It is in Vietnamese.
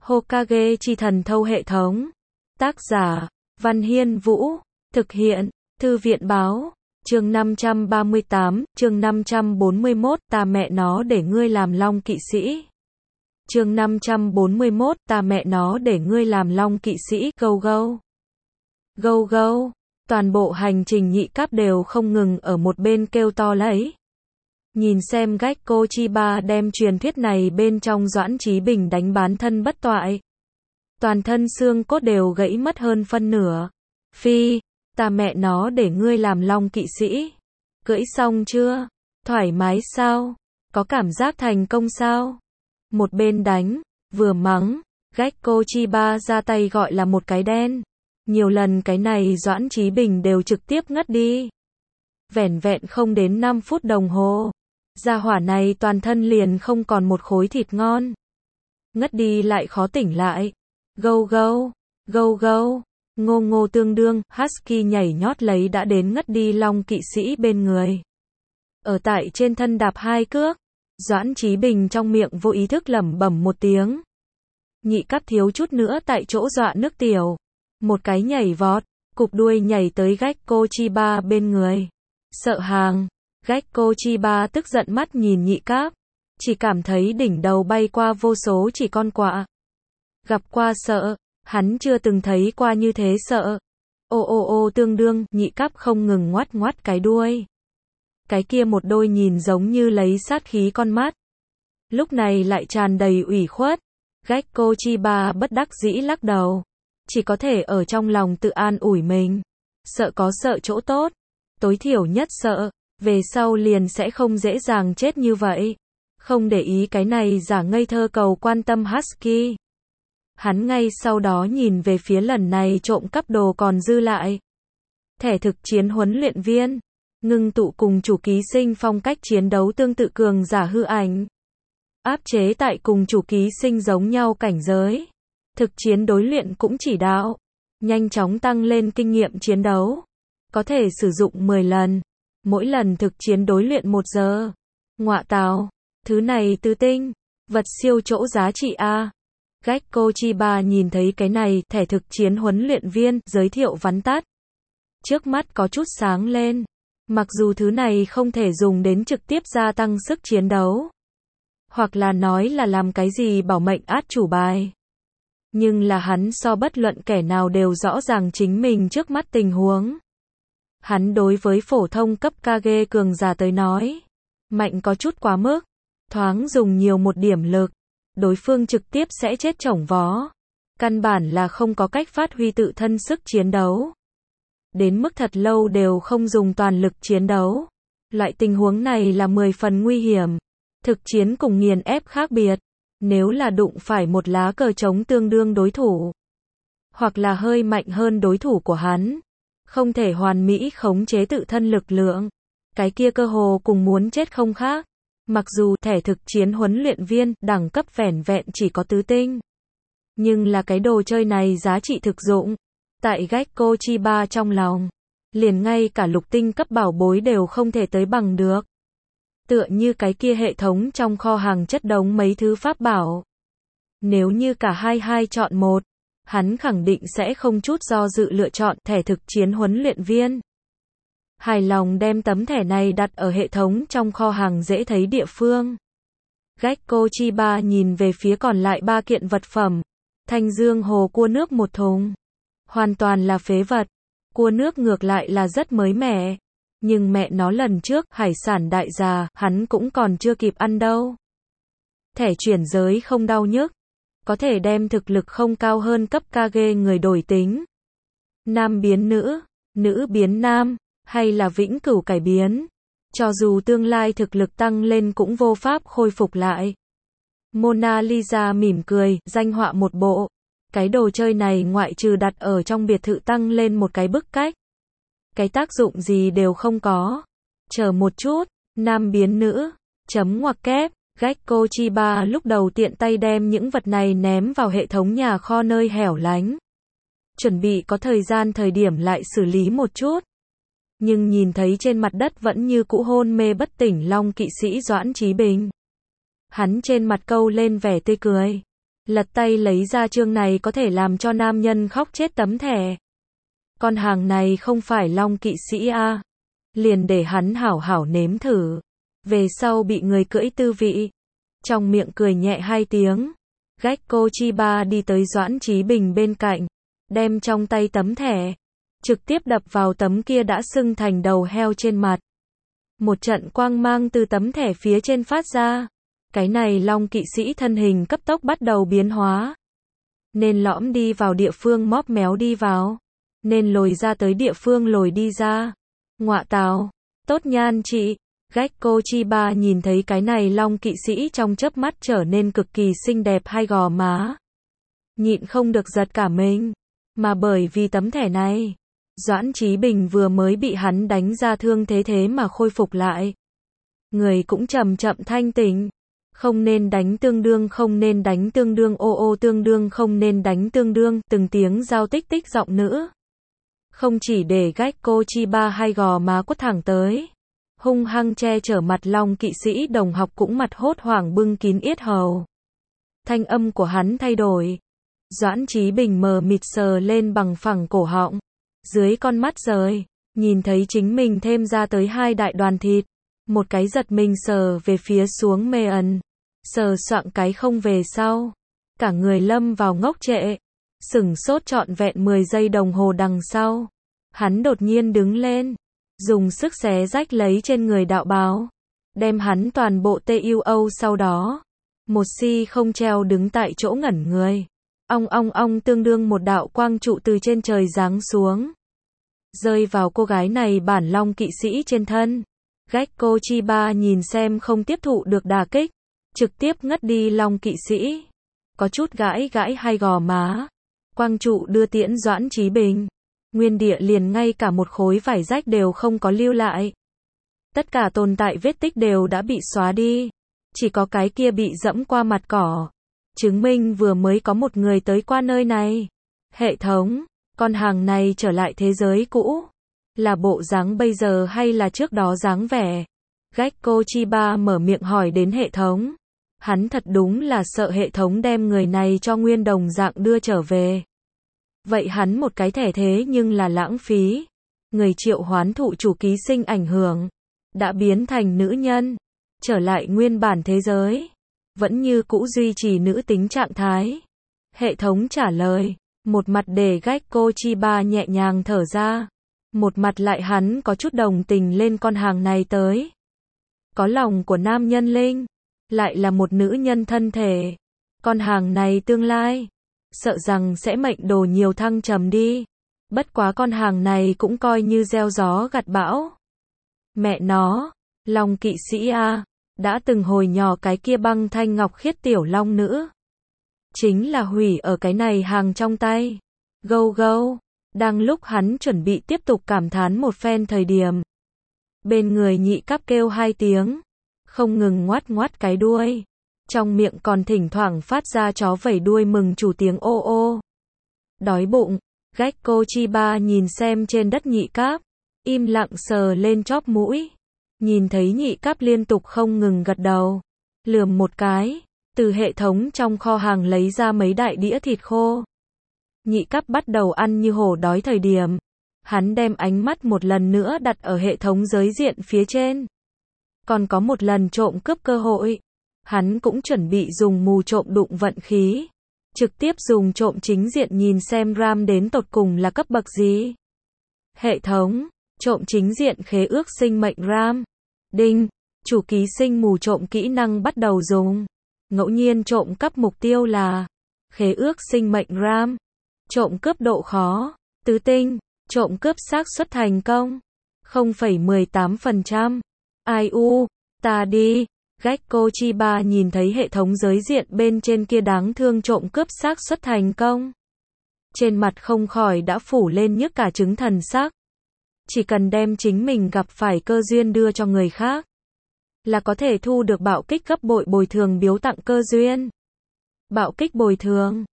Hokage chi thần thâu hệ thống. Tác giả, Văn Hiên Vũ. Thực hiện, Thư viện Báo. Chương 538, chương 541, ta mẹ nó để ngươi làm Long kỵ sĩ. Chương 541, ta mẹ nó để ngươi làm Long kỵ sĩ, go go. Go go. Toàn bộ hành trình nhị cáp đều không ngừng ở một bên kêu to lấy. Nhìn xem Gekko Chiba đem truyền thuyết này bên trong Doãn Chí Bình đánh bán thân bất toại. Toàn thân xương cốt đều gãy mất hơn phân nửa. Phi, ta mẹ nó để ngươi làm Long kỵ sĩ. Cưỡi xong chưa? Thoải mái sao? Có cảm giác thành công sao? Một bên đánh, vừa mắng, Gekko Chiba ra tay gọi là một cái đen. Nhiều lần cái này Doãn Chí Bình đều trực tiếp ngất đi. Vẻn vẹn không đến 5 phút đồng hồ. Gia hỏa này toàn thân liền không còn một khối thịt ngon. Ngất đi lại khó tỉnh lại. Go go, go go. Ngô ngô tương đương, Husky nhảy nhót lấy đã đến ngất đi Long kỵ sĩ bên người. Ở tại trên thân đạp 2 cước. Doãn Chí Bình trong miệng vô ý thức lẩm bẩm một tiếng. Nhị cáp thiếu chút nữa tại chỗ dọa nước tiểu. Một cái nhảy vọt, cụp đuôi nhảy tới Gekko Chiba bên người. Sợ hàng. Gekko Chiba tức giận mắt nhìn nhị cáp. Chỉ cảm thấy đỉnh đầu bay qua vô số chỉ con quạ. Gặp qua sợ, hắn chưa từng thấy qua như thế sợ. Ô tương đương, nhị cáp không ngừng ngoắt ngoắt cái đuôi. Cái kia một đôi nhìn giống như lấy sát khí con mắt. Lúc này lại tràn đầy ủy khuất. Gekko Chiba bất đắc dĩ lắc đầu. Chỉ có thể ở trong lòng tự an ủi mình. Sợ có sợ chỗ tốt. Tối thiểu nhất sợ. Về sau liền sẽ không dễ dàng chết như vậy. Không để ý cái này giả ngây thơ cầu quan tâm Husky. Hắn ngay sau đó nhìn về phía lần này trộm cắp đồ còn dư lại. Thẻ thực chiến huấn luyện viên. Ngưng tụ cùng chủ ký sinh phong cách chiến đấu tương tự cường giả hư ảnh. Áp chế tại cùng chủ ký sinh giống nhau cảnh giới. Thực chiến đối luyện cũng chỉ đạo. Nhanh chóng tăng lên kinh nghiệm chiến đấu. Có thể sử dụng 10 lần. Mỗi lần thực chiến đối luyện 1 giờ. Ngọa tào. Thứ này tứ tinh. Vật siêu chỗ giá trị A. Gekko Chiba nhìn thấy cái này, thẻ thực chiến huấn luyện viên, giới thiệu vắn tắt. Trước mắt có chút sáng lên. Mặc dù thứ này không thể dùng đến trực tiếp gia tăng sức chiến đấu. Hoặc là nói là làm cái gì bảo mệnh át chủ bài. Nhưng là hắn so bất luận kẻ nào đều rõ ràng chính mình trước mắt tình huống. Hắn đối với phổ thông cấp Kage cường giả tới nói. Mạnh có chút quá mức. Thoáng dùng nhiều một điểm lực. Đối phương trực tiếp sẽ chết chổng vó. Căn bản là không có cách phát huy tự thân sức chiến đấu. Đến mức thật lâu đều không dùng toàn lực chiến đấu. Loại tình huống này là 10 phần nguy hiểm. Thực chiến cùng nghiền ép khác biệt. Nếu là đụng phải một lá cờ trống tương đương đối thủ. Hoặc là hơi mạnh hơn đối thủ của hắn. Không thể hoàn mỹ khống chế tự thân lực lượng. Cái kia cơ hồ cùng muốn chết không khác. Mặc dù thẻ thực chiến huấn luyện viên đẳng cấp vẻn vẹn chỉ có tứ tinh. Nhưng là cái đồ chơi này giá trị thực dụng. Tại Gekko Chiba trong lòng. Liền ngay cả lục tinh cấp bảo bối đều không thể tới bằng được. Tựa như cái kia hệ thống trong kho hàng chất đống mấy thứ pháp bảo. Nếu như cả hai chọn một. Hắn khẳng định sẽ không chút do dự lựa chọn thẻ thực chiến huấn luyện viên. Hài lòng đem tấm thẻ này đặt ở hệ thống trong kho hàng dễ thấy địa phương. Gekko Chiba nhìn về phía còn lại 3 kiện vật phẩm. Thanh dương hồ cua nước 1 thùng. Hoàn toàn là phế vật. Cua nước ngược lại là rất mới mẻ. Nhưng mẹ nó lần trước, hải sản đại gia, hắn cũng còn chưa kịp ăn đâu. Thẻ chuyển giới không đau nhức. Có thể đem thực lực không cao hơn cấp Kage người đổi tính. Nam biến nữ, nữ biến nam, hay là vĩnh cửu cải biến. Cho dù tương lai thực lực tăng lên cũng vô pháp khôi phục lại. Mona Lisa mỉm cười, danh họa một bộ. Cái đồ chơi này ngoại trừ đặt ở trong biệt thự tăng lên một cái bức cách. Cái tác dụng gì đều không có. Chờ một chút, nam biến nữ, chấm ngoặc kép. Gekko Chiba lúc đầu tiện tay đem những vật này ném vào hệ thống nhà kho nơi hẻo lánh. Chuẩn bị có thời gian thời điểm lại xử lý một chút. Nhưng nhìn thấy trên mặt đất vẫn như cũ hôn mê bất tỉnh Long kỵ sĩ Doãn Chí Bình. Hắn trên mặt câu lên vẻ tươi cười. Lật tay lấy ra chương này có thể làm cho nam nhân khóc chết tấm thẻ. Con hàng này không phải Long kỵ sĩ a. Liền để hắn hảo hảo nếm thử. Về sau bị người cưỡi tư vị. Trong miệng cười nhẹ 2 tiếng. Gekko Chiba đi tới Doãn Chí Bình bên cạnh. Đem trong tay tấm thẻ. Trực tiếp đập vào tấm kia đã sưng thành đầu heo trên mặt. Một trận quang mang từ tấm thẻ phía trên phát ra. Cái này Long kỵ sĩ thân hình cấp tốc bắt đầu biến hóa. Nên lõm đi vào địa phương móp méo đi vào. Nên lồi ra tới địa phương lồi đi ra. Ngọa tào, tốt nhan chị. Gekko Chiba nhìn thấy cái này Long kỵ sĩ trong chớp mắt trở nên cực kỳ xinh đẹp 2 gò má. Nhịn không được giật cả mình. Mà bởi vì tấm thẻ này, Doãn Chí Bình vừa mới bị hắn đánh ra thương thế mà khôi phục lại. Người cũng chậm chậm thanh tỉnh. Không nên đánh tương đương, không nên đánh tương đương, ô ô tương đương, không nên đánh tương đương, từng tiếng giao tích tích giọng nữ. Không chỉ để Gekko Chiba 2 gò má quất thẳng tới. Hung hăng che chở mặt Long kỵ sĩ đồng học cũng mặt hốt hoảng bưng kín yết hầu. Thanh âm của hắn thay đổi. Doãn Chí Bình mờ mịt sờ lên bằng phẳng cổ họng. Dưới con mắt rời, nhìn thấy chính mình thêm ra tới 2 đại đoàn thịt. Một cái giật mình sờ về phía xuống mê ẩn. Sờ soạng cái không về sau. Cả người lâm vào ngốc trệ. Sửng sốt trọn vẹn 10 giây đồng hồ đằng sau. Hắn đột nhiên đứng lên. Dùng sức xé rách lấy trên người đạo bào. Đem hắn toàn bộ TUO sau đó. Một si không treo đứng tại chỗ ngẩn người. Ong tương đương một đạo quang trụ từ trên trời giáng xuống. Rơi vào cô gái này bản Long kỵ sĩ trên thân. Gekko Chiba nhìn xem không tiếp thụ được đả kích. Trực tiếp ngất đi Long kỵ sĩ. Có chút gãi 2 gò má. Quang trụ đưa tiễn Doãn Chí Bình. Nguyên địa liền ngay cả một khối vải rách đều không có lưu lại. Tất cả tồn tại vết tích đều đã bị xóa đi. Chỉ có cái kia bị dẫm qua mặt cỏ. Chứng minh vừa mới có một người tới qua nơi này. Hệ thống, con hàng này trở lại thế giới cũ. Là bộ dáng bây giờ hay là trước đó dáng vẻ? Gekko Chiba mở miệng hỏi đến hệ thống. Hắn thật đúng là sợ hệ thống đem người này cho nguyên đồng dạng đưa trở về. Vậy hắn một cái thẻ thế nhưng là lãng phí. Người triệu hoán thụ chủ ký sinh ảnh hưởng. Đã biến thành nữ nhân. Trở lại nguyên bản thế giới. Vẫn như cũ duy trì nữ tính trạng thái. Hệ thống trả lời. Một mặt để Gekko Chiba nhẹ nhàng thở ra. Một mặt lại hắn có chút đồng tình lên con hàng này tới. Có lòng của nam nhân linh. Lại là một nữ nhân thân thể. Con hàng này tương lai. Sợ rằng sẽ mệnh đồ nhiều thăng trầm đi. Bất quá con hàng này cũng coi như gieo gió gặt bão. Mẹ nó. Long kỵ sĩ a. Đã từng hồi nhỏ cái kia băng thanh ngọc khiết tiểu long nữ. Chính là hủy ở cái này hàng trong tay. Gâu gâu. Đang lúc hắn chuẩn bị tiếp tục cảm thán một phen thời điểm. Bên người nhị cáp kêu 2 tiếng. Không ngừng ngoắt cái đuôi. Trong miệng còn thỉnh thoảng phát ra chó vẩy đuôi mừng chủ tiếng ô ô. Đói bụng. Gekko Chiba nhìn xem trên đất nhị cáp. Im lặng sờ lên chóp mũi. Nhìn thấy nhị cáp liên tục không ngừng gật đầu. Lườm một cái. Từ hệ thống trong kho hàng lấy ra mấy đại đĩa thịt khô. Nhị cáp bắt đầu ăn như hổ đói thời điểm. Hắn đem ánh mắt một lần nữa đặt ở hệ thống giới diện phía trên. Còn có một lần trộm cướp cơ hội. Hắn cũng chuẩn bị dùng mù trộm đụng vận khí. Trực tiếp dùng trộm chính diện nhìn xem RAM đến tột cùng là cấp bậc gì. Hệ thống, trộm chính diện khế ước sinh mệnh RAM. Đinh, chủ ký sinh mù trộm kỹ năng bắt đầu dùng. Ngẫu nhiên trộm cắp mục tiêu là khế ước sinh mệnh RAM. Trộm cướp độ khó, tứ tinh, trộm cướp xác suất thành công 0,18%. Ai u, ta đi. Gekko Chiba nhìn thấy hệ thống giới diện bên trên kia đáng thương trộm cướp xác suất thành công. Trên mặt không khỏi đã phủ lên nhức cả trứng thần sắc. Chỉ cần đem chính mình gặp phải cơ duyên đưa cho người khác. Là có thể thu được bạo kích gấp bội bồi thường biếu tặng cơ duyên. Bạo kích bồi thường.